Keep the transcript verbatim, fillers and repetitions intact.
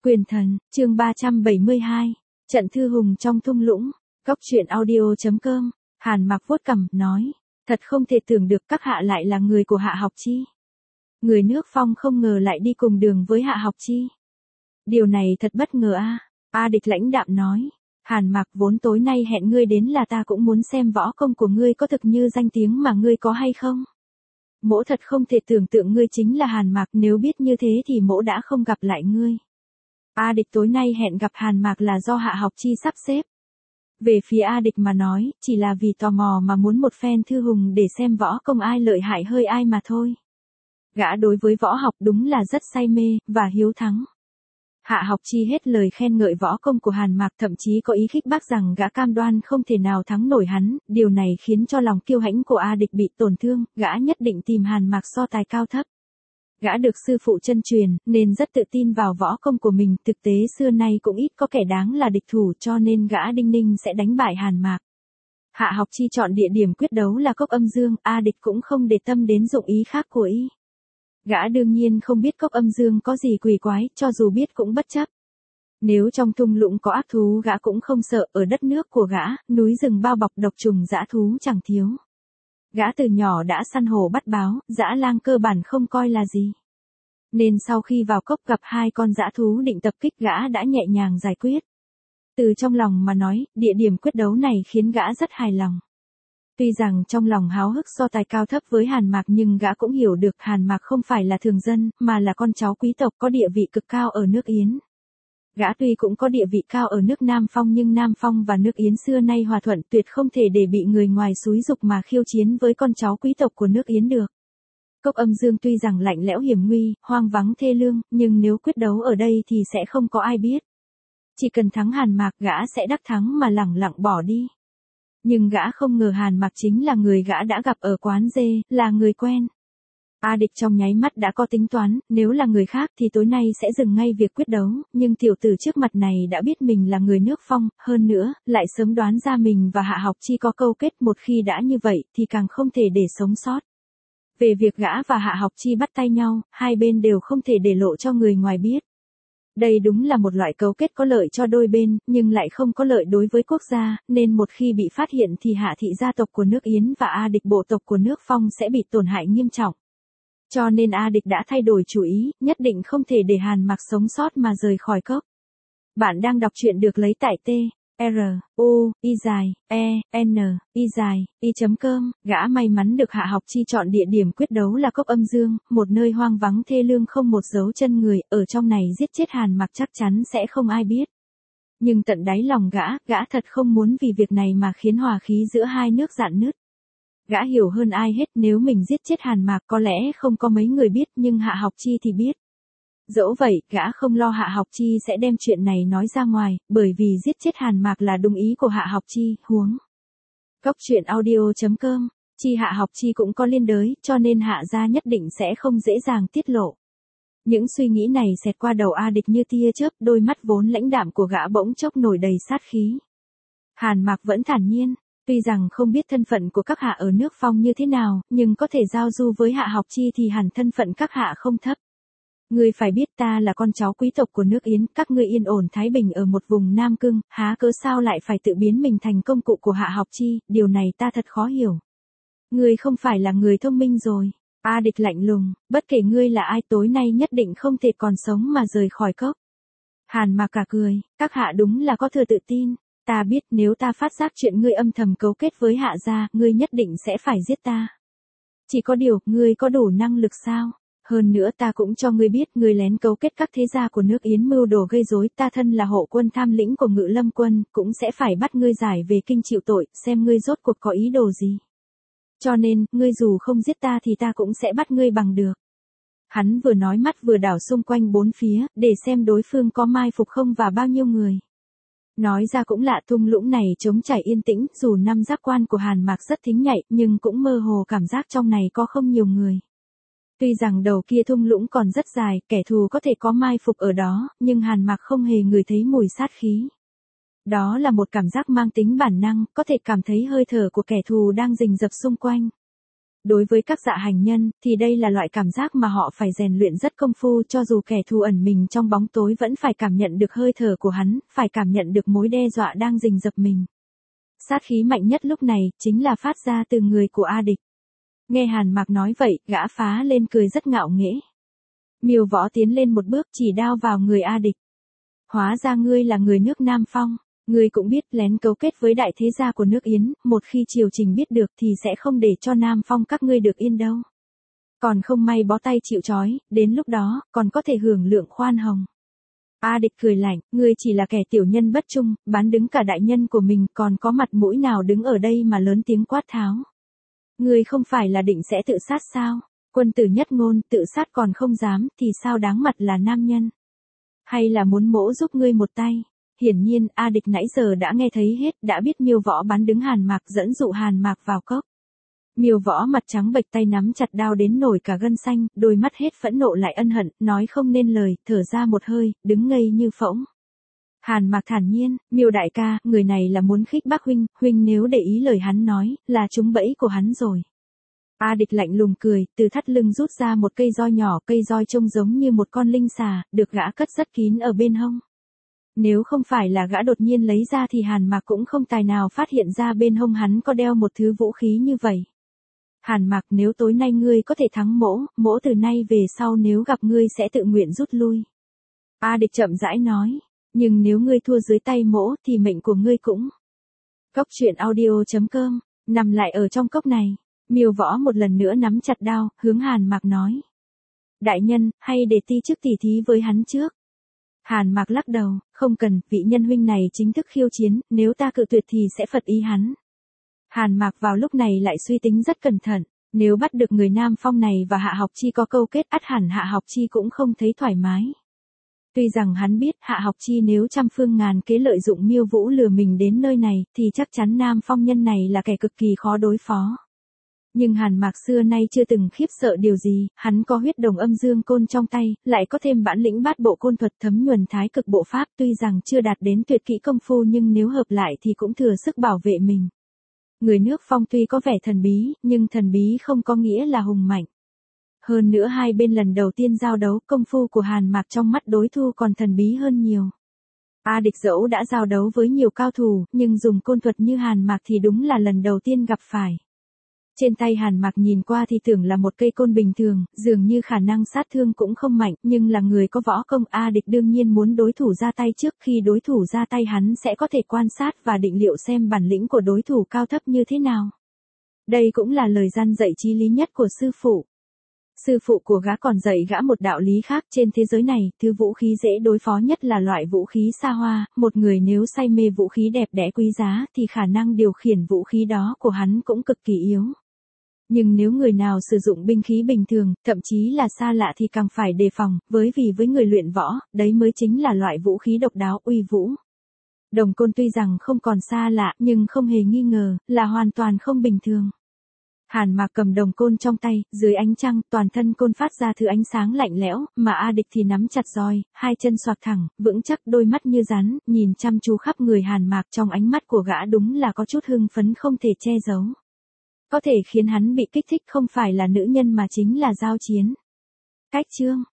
Quyền thần, chương ba trăm bảy mươi hai, trận thư hùng trong thung lũng, góc truyện audio.com, Hàn Mặc vuốt cằm, nói, thật không thể tưởng được các hạ lại là người của Hạ Học Chi. Người nước Phong không ngờ lại đi cùng đường với Hạ Học Chi. Điều này thật bất ngờ a. A Địch lãnh đạm nói, Hàn Mặc vốn tối nay hẹn ngươi đến là ta cũng muốn xem võ công của ngươi có thực như danh tiếng mà ngươi có hay không. Mỗ thật không thể tưởng tượng ngươi chính là Hàn Mặc, nếu biết như thế thì mỗ đã không gặp lại ngươi. A Địch tối nay hẹn gặp Hàn Mặc là do Hạ Học Chi sắp xếp. Về phía A Địch mà nói, chỉ là vì tò mò mà muốn một phen thư hùng để xem võ công ai lợi hại hơi ai mà thôi. Gã đối với võ học đúng là rất say mê, và hiếu thắng. Hạ Học Chi hết lời khen ngợi võ công của Hàn Mặc, thậm chí có ý khích bác rằng gã cam đoan không thể nào thắng nổi hắn, điều này khiến cho lòng kiêu hãnh của A Địch bị tổn thương, gã nhất định tìm Hàn Mặc so tài cao thấp. Gã được sư phụ chân truyền, nên rất tự tin vào võ công của mình, thực tế xưa nay cũng ít có kẻ đáng là địch thủ, cho nên gã đinh ninh sẽ đánh bại Hàn Mặc. Hạ Học Chi chọn địa điểm quyết đấu là Cốc Âm Dương, A Địch cũng không để tâm đến dụng ý khác của y. Gã đương nhiên không biết Cốc Âm Dương có gì quỷ quái, cho dù biết cũng bất chấp. Nếu trong thung lũng có ác thú gã cũng không sợ, ở đất nước của gã, núi rừng bao bọc độc trùng dã thú chẳng thiếu. Gã từ nhỏ đã săn hổ bắt báo, dã lang cơ bản không coi là gì. Nên sau khi vào cốc gặp hai con dã thú định tập kích gã đã nhẹ nhàng giải quyết. Từ trong lòng mà nói, địa điểm quyết đấu này khiến gã rất hài lòng. Tuy rằng trong lòng háo hức so tài cao thấp với Hàn Mặc, nhưng gã cũng hiểu được Hàn Mặc không phải là thường dân, mà là con cháu quý tộc có địa vị cực cao ở nước Yến. Gã tuy cũng có địa vị cao ở nước Nam Phong, nhưng Nam Phong và nước Yến xưa nay hòa thuận, tuyệt không thể để bị người ngoài xúi giục mà khiêu chiến với con cháu quý tộc của nước Yến được. Cốc Âm Dương tuy rằng lạnh lẽo hiểm nguy, hoang vắng thê lương, nhưng nếu quyết đấu ở đây thì sẽ không có ai biết. Chỉ cần thắng Hàn Mặc, gã sẽ đắc thắng mà lẳng lặng bỏ đi. Nhưng gã không ngờ Hàn Mặc chính là người gã đã gặp ở quán dê, là người quen. A Địch trong nháy mắt đã có tính toán, nếu là người khác thì tối nay sẽ dừng ngay việc quyết đấu, nhưng tiểu tử trước mặt này đã biết mình là người nước Phong, hơn nữa, lại sớm đoán ra mình và Hạ Học Chi có câu kết, một khi đã như vậy thì càng không thể để sống sót. Về việc gã và Hạ Học Chi bắt tay nhau, hai bên đều không thể để lộ cho người ngoài biết. Đây đúng là một loại cấu kết có lợi cho đôi bên, nhưng lại không có lợi đối với quốc gia, nên một khi bị phát hiện thì Hạ thị gia tộc của nước Yến và A Địch bộ tộc của nước Phong sẽ bị tổn hại nghiêm trọng. Cho nên A Địch đã thay đổi chủ ý, nhất định không thể để Hàn Mặc sống sót mà rời khỏi cốc. Bạn đang đọc truyện được lấy tại T, R, U, Y dài, E, N, Y dài, Y.com, gã may mắn được Hạ Học Chi chọn địa điểm quyết đấu là Cốc Âm Dương, một nơi hoang vắng thê lương không một dấu chân người, ở trong này giết chết Hàn Mặc chắc chắn sẽ không ai biết. Nhưng tận đáy lòng gã, gã thật không muốn vì việc này mà khiến hòa khí giữa hai nước rạn nứt. Gã hiểu hơn ai hết, nếu mình giết chết Hàn Mặc có lẽ không có mấy người biết, nhưng Hạ Học Chi thì biết. Dẫu vậy, gã không lo Hạ Học Chi sẽ đem chuyện này nói ra ngoài, bởi vì giết chết Hàn Mặc là đúng ý của Hạ Học Chi, huống. Góc truyện audio.com, Chi Hạ Học Chi cũng có liên đới, cho nên Hạ gia nhất định sẽ không dễ dàng tiết lộ. Những suy nghĩ này xẹt qua đầu A Địch như tia chớp, đôi mắt vốn lãnh đạm của gã bỗng chốc nổi đầy sát khí. Hàn Mặc vẫn thản nhiên. Tuy rằng không biết thân phận của các hạ ở nước Phong như thế nào, nhưng có thể giao du với Hạ Học Chi thì hẳn thân phận các hạ không thấp. Ngươi phải biết ta là con cháu quý tộc của nước Yến, các ngươi yên ổn thái bình ở một vùng Nam Cương, há cớ sao lại phải tự biến mình thành công cụ của Hạ Học Chi, điều này ta thật khó hiểu. Ngươi không phải là người thông minh rồi. A Địch lạnh lùng, bất kể ngươi là ai tối nay nhất định không thể còn sống mà rời khỏi cốc. Hàn Mặc cả cười, các hạ đúng là có thừa tự tin. Ta biết nếu ta phát giác chuyện ngươi âm thầm cấu kết với Hạ gia, ngươi nhất định sẽ phải giết ta. Chỉ có điều, ngươi có đủ năng lực sao? Hơn nữa ta cũng cho ngươi biết, ngươi lén cấu kết các thế gia của nước Yến mưu đồ gây rối, ta thân là hộ quân tham lĩnh của Ngự Lâm quân, cũng sẽ phải bắt ngươi giải về kinh chịu tội, xem ngươi rốt cuộc có ý đồ gì. Cho nên, ngươi dù không giết ta thì ta cũng sẽ bắt ngươi bằng được. Hắn vừa nói mắt vừa đảo xung quanh bốn phía, để xem đối phương có mai phục không và bao nhiêu người. Nói ra cũng lạ, thung lũng này trống trải yên tĩnh, dù năm giác quan của Hàn Mặc rất thính nhạy, nhưng cũng mơ hồ cảm giác trong này có không nhiều người. Tuy rằng đầu kia thung lũng còn rất dài, kẻ thù có thể có mai phục ở đó, nhưng Hàn Mặc không hề ngửi thấy mùi sát khí. Đó là một cảm giác mang tính bản năng, có thể cảm thấy hơi thở của kẻ thù đang rình rập xung quanh. Đối với các dạ hành nhân, thì đây là loại cảm giác mà họ phải rèn luyện rất công phu, cho dù kẻ thù ẩn mình trong bóng tối vẫn phải cảm nhận được hơi thở của hắn, phải cảm nhận được mối đe dọa đang rình rập mình. Sát khí mạnh nhất lúc này, chính là phát ra từ người của A Địch. Nghe Hàn Mạc nói vậy, gã phá lên cười rất ngạo nghễ. Miêu Võ tiến lên một bước chỉ đao vào người A Địch. Hóa ra ngươi là người nước Nam Phong. Ngươi cũng biết lén cấu kết với đại thế gia của nước Yến, một khi triều trình biết được thì sẽ không để cho Nam Phong các ngươi được yên đâu. Còn không may bó tay chịu trói, đến lúc đó, còn có thể hưởng lượng khoan hồng. A Địch cười lạnh, ngươi chỉ là kẻ tiểu nhân bất trung, bán đứng cả đại nhân của mình, còn có mặt mũi nào đứng ở đây mà lớn tiếng quát tháo. Ngươi không phải là định sẽ tự sát sao? Quân tử nhất ngôn, tự sát còn không dám, thì sao đáng mặt là nam nhân? Hay là muốn mỗ giúp ngươi một tay? Hiển nhiên, A Địch nãy giờ đã nghe thấy hết, đã biết Miêu Võ bán đứng Hàn Mạc, dẫn dụ Hàn Mạc vào cốc. Miêu Võ mặt trắng bệch, tay nắm chặt đao đến nổi cả gân xanh, đôi mắt hết phẫn nộ lại ân hận, nói không nên lời, thở ra một hơi, đứng ngây như phỗng. Hàn Mạc thản nhiên, Miêu đại ca, người này là muốn khích bác huynh, huynh nếu để ý lời hắn nói, là trúng bẫy của hắn rồi. A Địch lạnh lùng cười, từ thắt lưng rút ra một cây roi nhỏ, cây roi trông giống như một con linh xà, được gã cất rất kín ở bên hông. Nếu không phải là gã đột nhiên lấy ra thì Hàn Mạc cũng không tài nào phát hiện ra bên hông hắn có đeo một thứ vũ khí như vậy. Hàn Mạc, nếu tối nay ngươi có thể thắng mỗ, mỗ từ nay về sau nếu gặp ngươi sẽ tự nguyện rút lui. A Địch chậm rãi nói, nhưng nếu ngươi thua dưới tay mỗ thì mệnh của ngươi cũng. Cốc truyện audio chấm com, nằm lại ở trong cốc này. Miêu Võ một lần nữa nắm chặt đao, hướng Hàn Mạc nói. Đại nhân, hay để ti trước tỉ thí với hắn trước. Hàn Mạc lắc đầu, không cần, vị nhân huynh này chính thức khiêu chiến, nếu ta cự tuyệt thì sẽ phật ý hắn. Hàn Mạc vào lúc này lại suy tính rất cẩn thận, nếu bắt được người Nam Phong này và Hạ Học Chi có câu kết, ắt hẳn Hạ Học Chi cũng không thấy thoải mái. Tuy rằng hắn biết Hạ Học Chi nếu trăm phương ngàn kế lợi dụng Miêu Vũ lừa mình đến nơi này, thì chắc chắn Nam Phong nhân này là kẻ cực kỳ khó đối phó. Nhưng Hàn Mạc xưa nay chưa từng khiếp sợ điều gì, hắn có huyết đồng âm dương côn trong tay, lại có thêm bản lĩnh bát bộ côn thuật thấm nhuần thái cực bộ pháp, tuy rằng chưa đạt đến tuyệt kỹ công phu nhưng nếu hợp lại thì cũng thừa sức bảo vệ mình. Người nước Phong tuy có vẻ thần bí, nhưng thần bí không có nghĩa là hùng mạnh. Hơn nữa hai bên lần đầu tiên giao đấu, công phu của Hàn Mạc trong mắt đối thủ còn thần bí hơn nhiều. A Địch dẫu đã giao đấu với nhiều cao thủ, nhưng dùng côn thuật như Hàn Mạc thì đúng là lần đầu tiên gặp phải. Trên tay Hàn Mạc nhìn qua thì tưởng là một cây côn bình thường, dường như khả năng sát thương cũng không mạnh, nhưng là người có võ công. A Địch đương nhiên muốn đối thủ ra tay trước, khi đối thủ ra tay hắn sẽ có thể quan sát và định liệu xem bản lĩnh của đối thủ cao thấp như thế nào. Đây cũng là lời gian dạy chí lý nhất của sư phụ. Sư phụ của gã còn dạy gã một đạo lý khác, trên thế giới này, thứ vũ khí dễ đối phó nhất là loại vũ khí xa hoa, một người nếu say mê vũ khí đẹp đẽ quý giá thì khả năng điều khiển vũ khí đó của hắn cũng cực kỳ yếu. Nhưng nếu người nào sử dụng binh khí bình thường, thậm chí là xa lạ thì càng phải đề phòng, với vì với người luyện võ, đấy mới chính là loại vũ khí độc đáo uy vũ. Đồng côn tuy rằng không còn xa lạ, nhưng không hề nghi ngờ, là hoàn toàn không bình thường. Hàn Mạc cầm đồng côn trong tay, dưới ánh trăng, toàn thân côn phát ra thứ ánh sáng lạnh lẽo, mà A Địch thì nắm chặt roi, hai chân xoạc thẳng, vững chắc, đôi mắt như rắn, nhìn chăm chú khắp người Hàn Mạc, trong ánh mắt của gã đúng là có chút hưng phấn không thể che giấu. Có thể khiến hắn bị kích thích không phải là nữ nhân mà chính là giao chiến. Cách chương